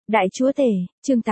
Đại chúa tể, chương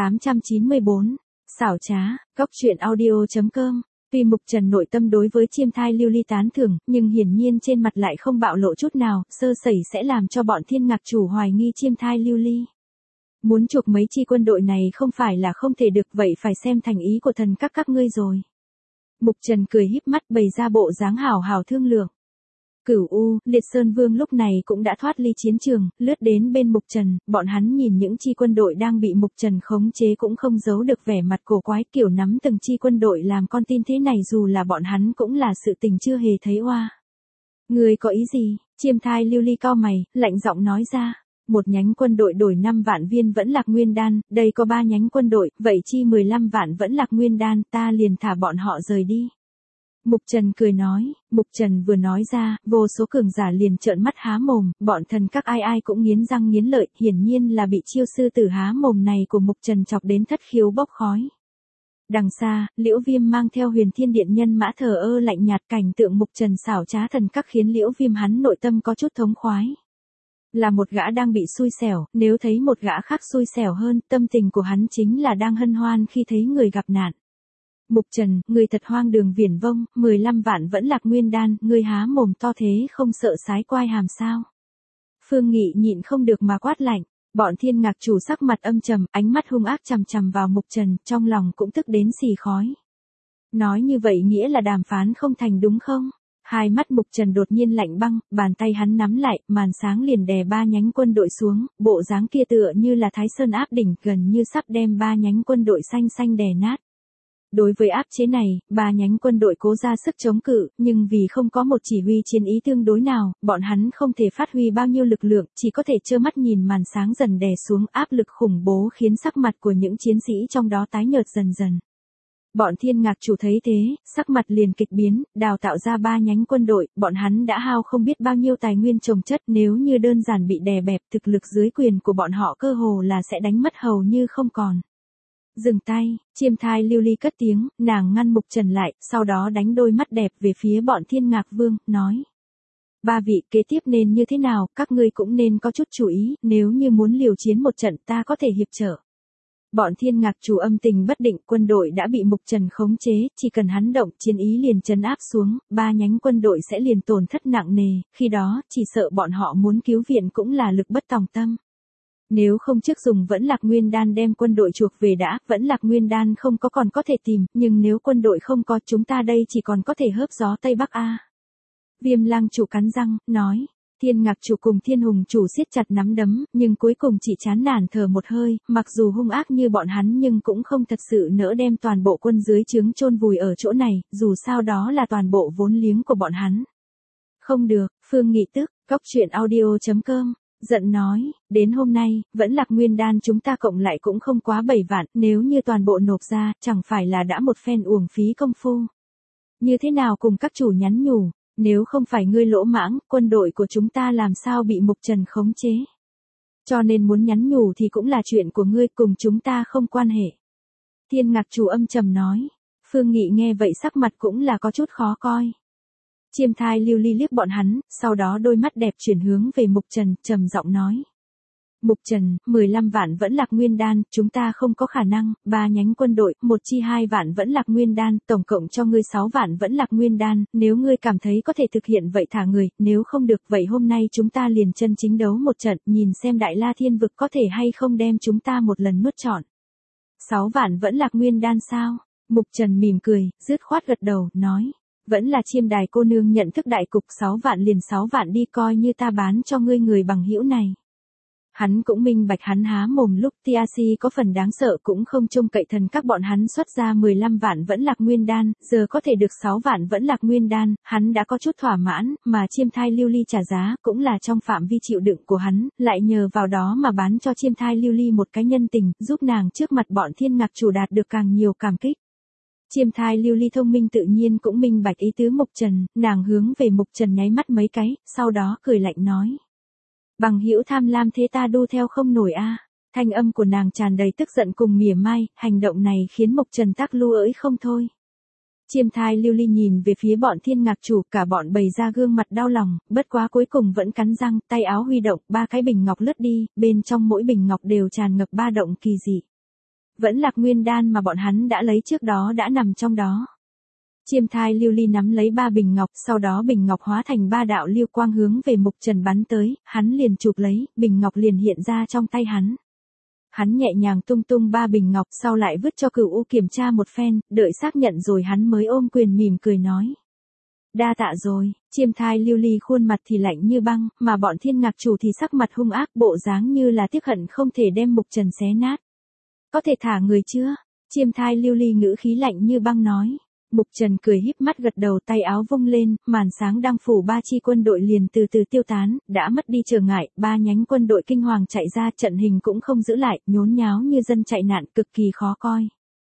894, xảo trá, góc truyện audio.com. Tuy Mục Trần nội tâm đối với chiêm thai lưu ly tán thưởng, nhưng hiển nhiên trên mặt lại không bạo lộ chút nào, sơ sẩy sẽ làm cho bọn Thiên Ngạc chủ hoài nghi chiêm thai lưu ly. Muốn chuộc mấy chi quân đội này không phải là không thể được, vậy phải xem thành ý của thần các ngươi rồi. Mục Trần cười híp mắt bày ra bộ dáng hảo hảo thương lượng. Cửu U, Liệt Sơn Vương lúc này cũng đã thoát ly chiến trường, lướt đến bên Mục Trần, bọn hắn nhìn những chi quân đội đang bị Mục Trần khống chế cũng không giấu được vẻ mặt cổ quái, kiểu nắm từng chi quân đội làm con tin thế này dù là bọn hắn cũng là sự tình chưa hề thấy oa. Người có ý gì? Chiêm thai lưu ly cau mày, lạnh giọng nói ra. Một nhánh quân đội đổi 5 vạn viên vẫn lạc nguyên đan, đây có 3 nhánh quân đội, vậy chi 15 vạn vẫn lạc nguyên đan, ta liền thả bọn họ rời đi. Mục Trần cười nói, Mục Trần vừa nói ra, vô số cường giả liền trợn mắt há mồm, bọn thần các ai cũng nghiến răng nghiến lợi, hiển nhiên là bị chiêu sư tử há mồm này của Mục Trần chọc đến thất khiếu bốc khói. Đằng xa, Liễu Viêm mang theo Huyền Thiên Điện nhân mã thờ ơ lạnh nhạt, cảnh tượng Mục Trần xảo trá thần các khiến Liễu Viêm hắn nội tâm có chút thống khoái. Là một gã đang bị xui xẻo, nếu thấy một gã khác xui xẻo hơn, tâm tình của hắn chính là đang hân hoan khi thấy người gặp nạn. Mục Trần, người thật hoang đường viển vông, 15 vạn vẫn lạc nguyên đan, người há mồm to thế không sợ sái quai hàm sao? Phương Nghị nhịn không được mà quát lạnh, bọn Thiên Ngạc chủ sắc mặt âm trầm, ánh mắt hung ác chằm chằm vào Mục Trần, trong lòng cũng tức đến xì khói. Nói như vậy nghĩa là đàm phán không thành đúng không? Hai mắt Mục Trần đột nhiên lạnh băng, bàn tay hắn nắm lại, màn sáng liền đè 3 nhánh quân đội xuống, bộ dáng kia tựa như là Thái Sơn áp đỉnh, gần như sắp đem 3 nhánh quân đội xanh xanh đè nát. Đối với áp chế này, 3 nhánh quân đội cố ra sức chống cự, nhưng vì không có một chỉ huy chiến ý tương đối nào, bọn hắn không thể phát huy bao nhiêu lực lượng, chỉ có thể trơ mắt nhìn màn sáng dần đè xuống, áp lực khủng bố khiến sắc mặt của những chiến sĩ trong đó tái nhợt dần dần. Bọn Thiên Ngạc chủ thấy thế, sắc mặt liền kịch biến, đào tạo ra 3 nhánh quân đội, bọn hắn đã hao không biết bao nhiêu tài nguyên trồng chất, nếu như đơn giản bị đè bẹp, thực lực dưới quyền của bọn họ cơ hồ là sẽ đánh mất hầu như không còn. Dừng tay, chiêm thai lưu ly cất tiếng, nàng ngăn Mục Trần lại, sau đó đánh đôi mắt đẹp về phía bọn Thiên Ngạc Vương, nói. 3 vị kế tiếp nên như thế nào, các ngươi cũng nên có chút chú ý, nếu như muốn liều chiến một trận ta có thể hiệp trợ. Bọn Thiên Ngạc chủ âm tình bất định, quân đội đã bị Mục Trần khống chế, chỉ cần hắn động, chiến ý liền trấn áp xuống, 3 nhánh quân đội sẽ liền tổn thất nặng nề, khi đó, chỉ sợ bọn họ muốn cứu viện cũng là lực bất tòng tâm. Nếu không trước dùng vẫn lạc nguyên đan đem quân đội chuộc về đã, vẫn lạc nguyên đan không có còn có thể tìm, nhưng nếu quân đội không có chúng ta đây chỉ còn có thể hớp gió Tây Bắc A. Viêm Lang chủ cắn răng, nói. Thiên Ngạc chủ cùng Thiên Hùng chủ siết chặt nắm đấm, nhưng cuối cùng chỉ chán nản thở một hơi, mặc dù hung ác như bọn hắn nhưng cũng không thật sự nỡ đem toàn bộ quân dưới trướng chôn vùi ở chỗ này, dù sao đó là toàn bộ vốn liếng của bọn hắn. Không được, Phương Nghị tức, góc truyện audio.com. Giận nói, đến hôm nay, vẫn lạc nguyên đan chúng ta cộng lại cũng không quá 7 vạn, nếu như toàn bộ nộp ra, chẳng phải là đã một phen uổng phí công phu. Như thế nào cùng các chủ nhắn nhủ, nếu không phải ngươi lỗ mãng, quân đội của chúng ta làm sao bị Mục Trần khống chế. Cho nên muốn nhắn nhủ thì cũng là chuyện của ngươi, cùng chúng ta không quan hệ. Thiên Ngạc chủ âm trầm nói, Phương Nghị nghe vậy sắc mặt cũng là có chút khó coi. Chiêm thai lưu ly liếc bọn hắn, sau đó đôi mắt đẹp chuyển hướng về Mục Trần, trầm giọng nói. Mục Trần, 15 vạn vẫn lạc nguyên đan, chúng ta không có khả năng, 3 nhánh quân đội, 1 chi 2 vạn vẫn lạc nguyên đan, tổng cộng cho ngươi 6 vạn vẫn lạc nguyên đan, nếu ngươi cảm thấy có thể thực hiện vậy thả người, nếu không được vậy hôm nay chúng ta liền chân chính đấu một trận, nhìn xem Đại La Thiên Vực có thể hay không đem chúng ta một lần nuốt trọn. 6 vạn vẫn lạc nguyên đan sao? Mục Trần mỉm cười, dứt khoát gật đầu, nói. Vẫn là Chiêm đài cô nương nhận thức đại cục, 6 vạn liền 6 vạn đi, coi như ta bán cho ngươi người bằng hữu này. Hắn cũng minh bạch, hắn há mồm lúc TRC có phần đáng sợ cũng không trông cậy thần các bọn hắn xuất ra 15 vạn vẫn lạc nguyên đan, giờ có thể được 6 vạn vẫn lạc nguyên đan, hắn đã có chút thỏa mãn, mà chiêm thai lưu ly trả giá cũng là trong phạm vi chịu đựng của hắn, lại nhờ vào đó mà bán cho chiêm thai lưu ly một cái nhân tình, giúp nàng trước mặt bọn Thiên Ngạc chủ đạt được càng nhiều cảm kích. Chiêm thai lưu ly thông minh tự nhiên cũng minh bạch ý tứ Mục Trần, nàng hướng về Mục Trần nháy mắt mấy cái, sau đó cười lạnh nói. Bằng hữu tham lam thế ta đu theo không nổi a. Thanh âm của nàng tràn đầy tức giận cùng mỉa mai, hành động này khiến Mục Trần tắc lu ỡi không thôi. Chiêm thai lưu ly nhìn về phía bọn thiên ngạc chủ, cả bọn bày ra gương mặt đau lòng, bất quá cuối cùng vẫn cắn răng, tay áo huy động, 3 cái bình ngọc lướt đi, bên trong mỗi bình ngọc đều tràn ngập 3 động kỳ dị. Vẫn Lạc Nguyên đan mà bọn hắn đã lấy trước đó đã nằm trong đó. Chiêm thai lưu ly nắm lấy 3 bình ngọc, sau đó bình ngọc hóa thành 3 đạo lưu quang hướng về Mục Trần bắn tới, hắn liền chụp lấy, bình ngọc liền hiện ra trong tay hắn. Hắn nhẹ nhàng tung tung 3 bình ngọc, sau lại vứt cho Cửu U kiểm tra một phen, đợi xác nhận rồi hắn mới ôm quyền mỉm cười nói. Đa tạ rồi. Chiêm thai lưu ly khuôn mặt thì lạnh như băng, mà bọn thiên ngạc chủ thì sắc mặt hung ác, bộ dáng như là tiếc hận không thể đem Mục Trần xé nát. Có thể thả người chưa? Chiêm thai lưu ly ngữ khí lạnh như băng nói. Mục Trần cười híp mắt gật đầu, tay áo vung lên, màn sáng đang phủ 3 chi quân đội liền từ từ tiêu tán, đã mất đi trở ngại, 3 nhánh quân đội kinh hoàng chạy ra, trận hình cũng không giữ lại, nhốn nháo như dân chạy nạn, cực kỳ khó coi.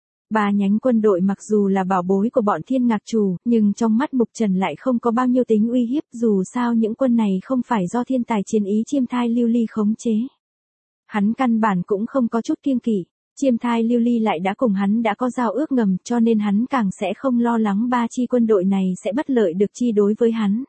3 nhánh quân đội mặc dù là bảo bối của bọn thiên ngạc chủ, nhưng trong mắt Mục Trần lại không có bao nhiêu tính uy hiếp, dù sao những quân này không phải do thiên tài chiến ý chiêm thai lưu ly khống chế. Hắn căn bản cũng không có chút kiêng kỵ. Chiêm thai lưu ly lại đã cùng hắn đã có giao ước ngầm, cho nên hắn càng sẽ không lo lắng 3 chi quân đội này sẽ bất lợi được chi đối với hắn.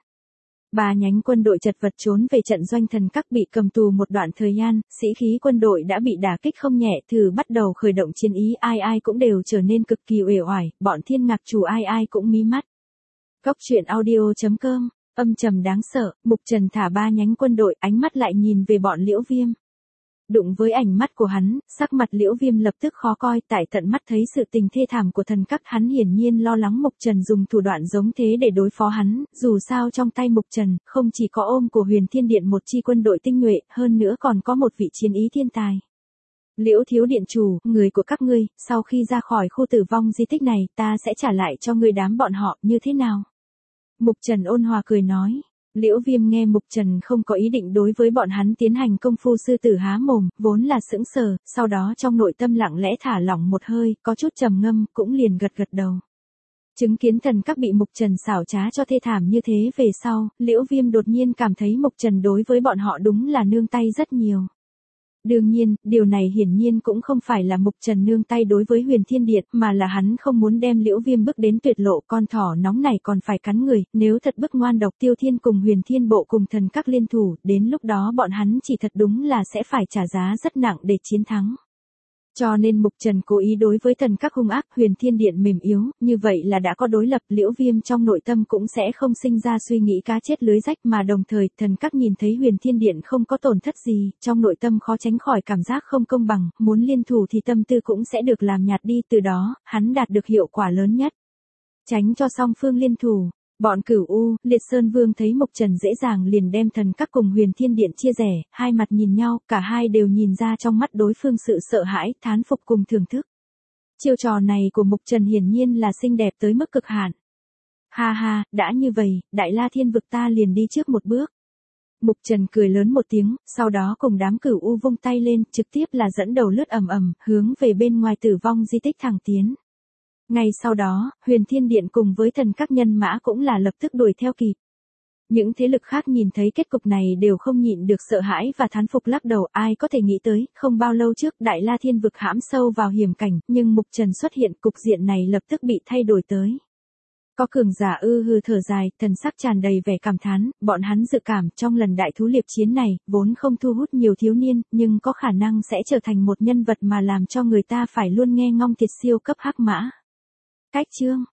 3 nhánh quân đội chật vật trốn về trận doanh thần các, bị cầm tù một đoạn thời gian, sĩ khí quân đội đã bị đả kích không nhẹ, thử bắt đầu khởi động chiến ý, ai ai cũng đều trở nên cực kỳ uể oải, bọn thiên ngạc chủ ai ai cũng mí mắt. Góc truyện audio.com, âm trầm đáng sợ, Mục Trần thả 3 nhánh quân đội, ánh mắt lại nhìn về bọn Liễu Viêm. Đụng với ánh mắt của hắn, sắc mặt Liễu Viêm lập tức khó coi, tại tận mắt thấy sự tình thê thảm của thần các, hắn hiển nhiên lo lắng Mục Trần dùng thủ đoạn giống thế để đối phó hắn, dù sao trong tay Mục Trần, không chỉ có ôm của Huyền Thiên Điện một chi quân đội tinh nhuệ, hơn nữa còn có một vị chiến ý thiên tài. Liễu thiếu điện chủ, người của các ngươi, sau khi ra khỏi khu tử vong di tích này, ta sẽ trả lại cho ngươi đám bọn họ, như thế nào? Mục Trần ôn hòa cười nói. Liễu Viêm nghe Mục Trần không có ý định đối với bọn hắn tiến hành công phu sư tử há mồm, vốn là sững sờ, sau đó trong nội tâm lặng lẽ thả lỏng một hơi, có chút trầm ngâm, cũng liền gật gật đầu. Chứng kiến thần các bị Mục Trần xảo trá cho thê thảm như thế về sau, Liễu Viêm đột nhiên cảm thấy Mục Trần đối với bọn họ đúng là nương tay rất nhiều. Đương nhiên, điều này hiển nhiên cũng không phải là Mục Trần nương tay đối với Huyền Thiên Điện, mà là hắn không muốn đem Liễu Viêm bước đến tuyệt lộ, con thỏ nóng này còn phải cắn người, nếu thật bức ngoan độc, Tiêu Thiên cùng Huyền Thiên Bộ cùng thần các liên thủ, đến lúc đó bọn hắn chỉ thật đúng là sẽ phải trả giá rất nặng để chiến thắng. Cho nên Mục Trần cố ý đối với thần các hung ác, Huyền Thiên Điện mềm yếu, như vậy là đã có đối lập, Liễu Viêm trong nội tâm cũng sẽ không sinh ra suy nghĩ cá chết lưới rách, mà đồng thời, thần các nhìn thấy Huyền Thiên Điện không có tổn thất gì, trong nội tâm khó tránh khỏi cảm giác không công bằng, muốn liên thủ thì tâm tư cũng sẽ được làm nhạt đi, từ đó, hắn đạt được hiệu quả lớn nhất. Tránh cho song phương liên thủ. Bọn Cửu U, Liệt Sơn Vương thấy Mục Trần dễ dàng liền đem thần các cùng Huyền Thiên Điện chia rẽ, hai mặt nhìn nhau, cả hai đều nhìn ra trong mắt đối phương sự sợ hãi, thán phục cùng thưởng thức. Chiêu trò này của Mục Trần hiển nhiên là xinh đẹp tới mức cực hạn. Ha ha, đã như vậy, Đại La Thiên vực ta liền đi trước một bước. Mục Trần cười lớn một tiếng, sau đó cùng đám Cửu U vung tay lên, trực tiếp là dẫn đầu lướt ầm ầm, hướng về bên ngoài tử vong di tích thẳng tiến. Ngay sau đó, Huyền Thiên Điện cùng với thần các nhân mã cũng là lập tức đuổi theo kịp. Những thế lực khác nhìn thấy kết cục này đều không nhịn được sợ hãi và thán phục lắc đầu, ai có thể nghĩ tới, không bao lâu trước Đại La Thiên vực hãm sâu vào hiểm cảnh, nhưng Mục Trần xuất hiện, cục diện này lập tức bị thay đổi tới. Có cường giả hừ thở dài, thần sắc tràn đầy vẻ cảm thán, bọn hắn dự cảm trong lần đại thú liệp chiến này, vốn không thu hút nhiều thiếu niên, nhưng có khả năng sẽ trở thành một nhân vật mà làm cho người ta phải luôn nghe ngóng thiệt siêu cấp hắc mã. Cách chương